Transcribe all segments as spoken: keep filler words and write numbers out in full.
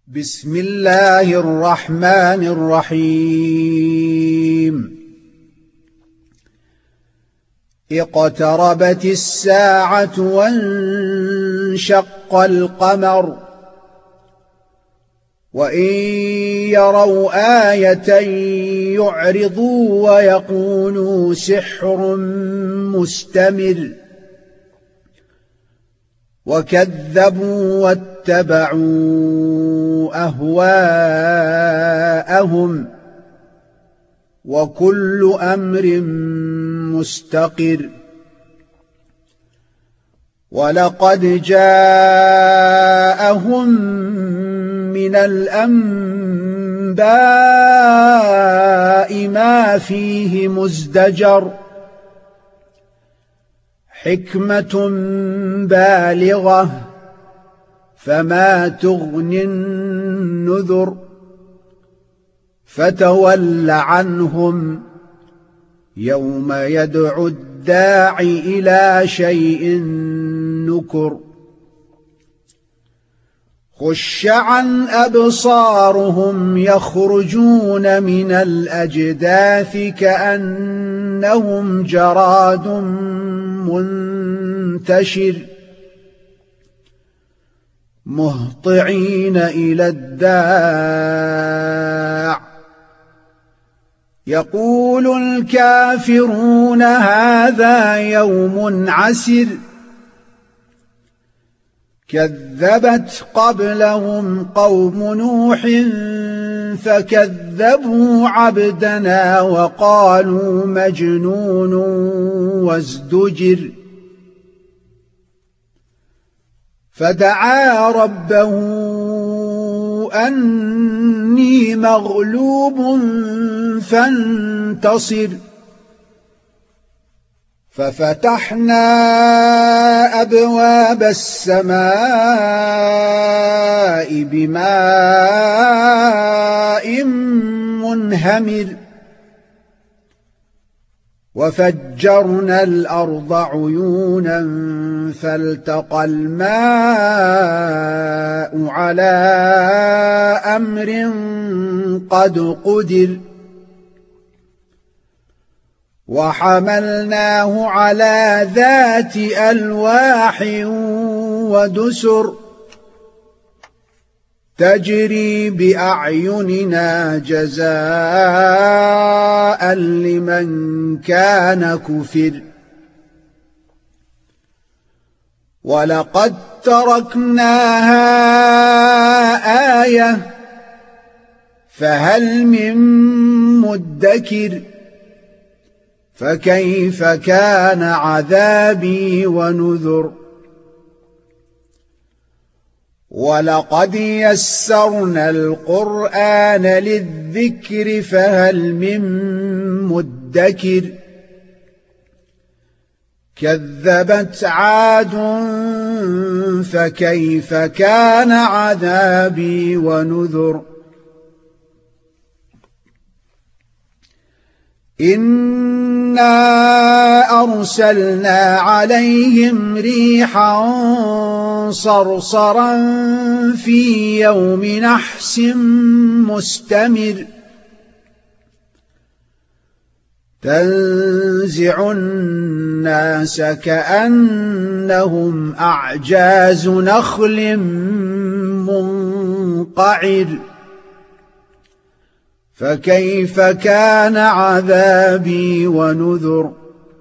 بسم الله الرحمن الرحيم اقتربت الساعة وانشق القمر وإن يروا آية يعرضوا ويقولوا سحر مستمر وكذبوا واتبعوا أهواءهم وكل أمر مستقر ولقد جاءهم من الأنباء ما فيه مزدجر حكمة بالغة فما تغني النذر فتول عنهم يوم يدعو الداع إلى شيء نكر خش عن أبصارهم يخرجون من الأجداث كأنهم جراد منتشر مهطعين إلى الداع يقول الكافرون هذا يوم عسر كذبت قبلهم قوم نوح فكذبوا عبدنا وقالوا مجنون وازدجر فدعا ربه أني مغلوب فانتصر ففتحنا أبواب السماء بماء منهمر وفجرنا الأرض عيونا فالتقى الماء على أمر قد قدر وحملناه على ذات ألواح ودسر تجري بأعيننا جزاء لمن كان كفر ولقد تركناها آية فهل من مدكر فكيف كان عذابي ونذر ولقد يسرنا القرآن للذكر فهل من مدكر كذبت عاد فكيف كان عذابي ونذر إنا أرسلنا عليهم ريحا صرصرا في يوم نحس مستمر تنزع الناس كأنهم أعجاز نخل منقعر فكيف كان عذابي ونذر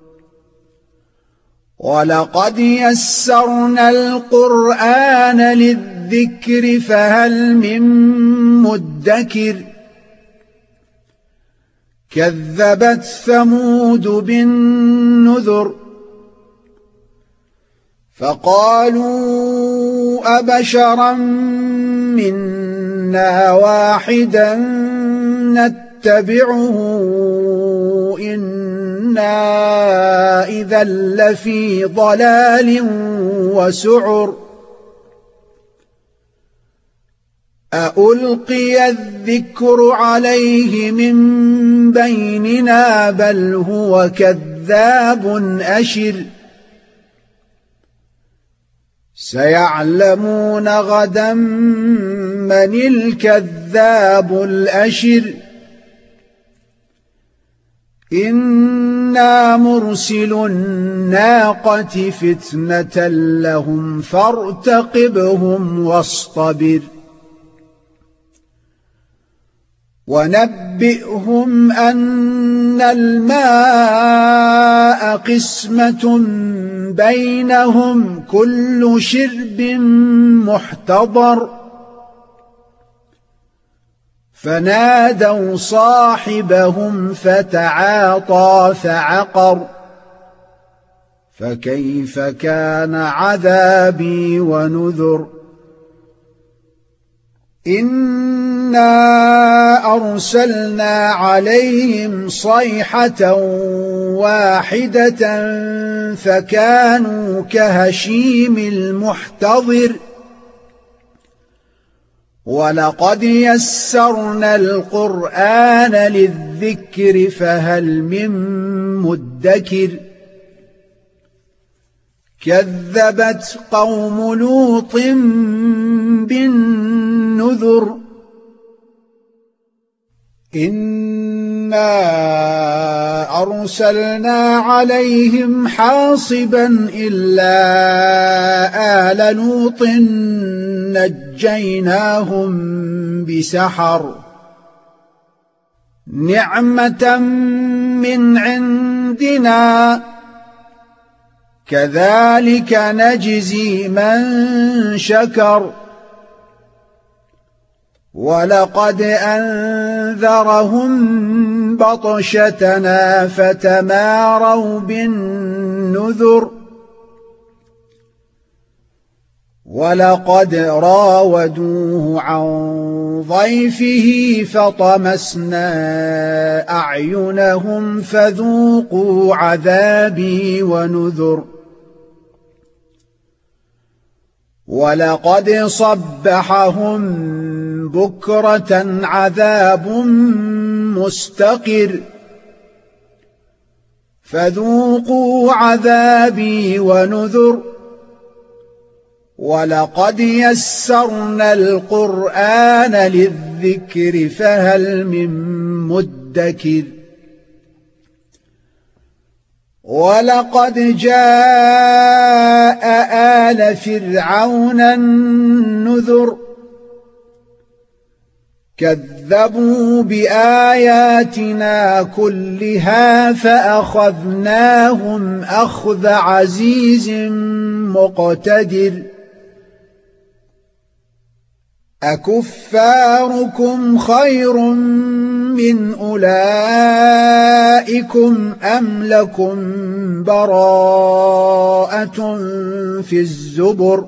ولقد يسرنا القرآن للذكر فهل من مدكر كذبت ثمود بالنذر فقالوا أبشرا منا واحدا نتبعه إنا إذا لفي ضلال وسعر أألقي الذكر عليه من بيننا بل هو كذاب أشر سيعلمون غدا من الكذاب الأشر إنا مرسل الناقة فتنة لهم فارتقبهم واصطبر ونبئهم أن الماء قسمة بينهم كل شرب محتضر فنادوا صاحبهم فتعاطى فعقر فكيف كان عذابي ونذر إنا أرسلنا عليهم صيحة واحدة فكانوا كهشيم المحتضر ولقد يسرنا القرآن للذكر فهل من مدكر كذبت قوم لوط بالنذر إنا أرسلنا عليهم حاصبا إلا آل لوط نجيناهم بسحر نعمة من عندنا كذلك نجزي من شكر ولقد أنذرهم بطشتنا فتماروا بالنذر ولقد راودوه عن ضيفه فطمسنا أعينهم فذوقوا عذابي ونذر ولقد صبحهم بكرة عذاب مستقر فذوقوا عذابي ونذر ولقد يسرنا القرآن للذكر فهل من مدكر ولقد جاء آل فرعون النذر كذبوا بآياتنا كلها فأخذناهم أخذ عزيز مقتدر أكفاركم خير من أولئكم أم لكم براءة في الزبر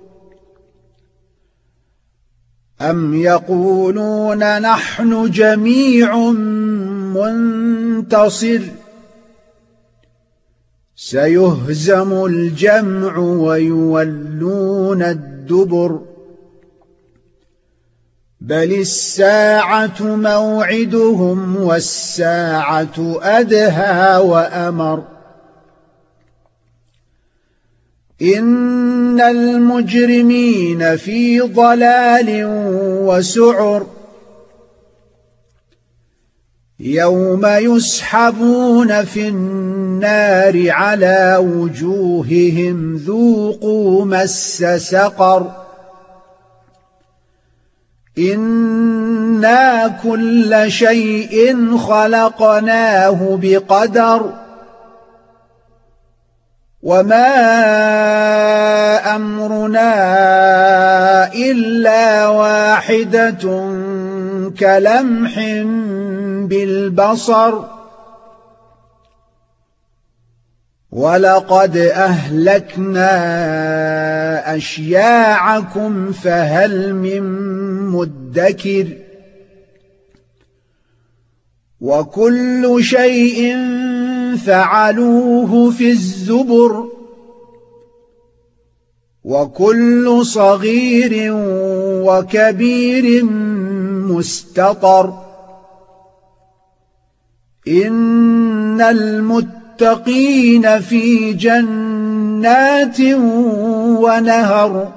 أم يقولون نحن جميع منتصر سيهزم الجمع ويولون الدبر بل الساعة موعدهم والساعة أدهى وأمر إن المجرمين في ضلال وسعر يوم يسحبون في النار على وجوههم ذوقوا مس سقر إنا كل شيء خلقناه بقدر وما أمرنا إلا واحدة كلمح بالبصر ولقد أهلكنا أشياعكم فهل من مدكر وكل شيء فعلوه في الزبر وكل صغير وكبير مستطر إن المتقين في جنات جنات ونهر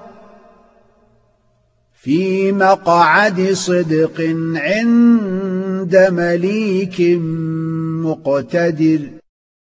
في مقعد صدق عند مليك مقتدر.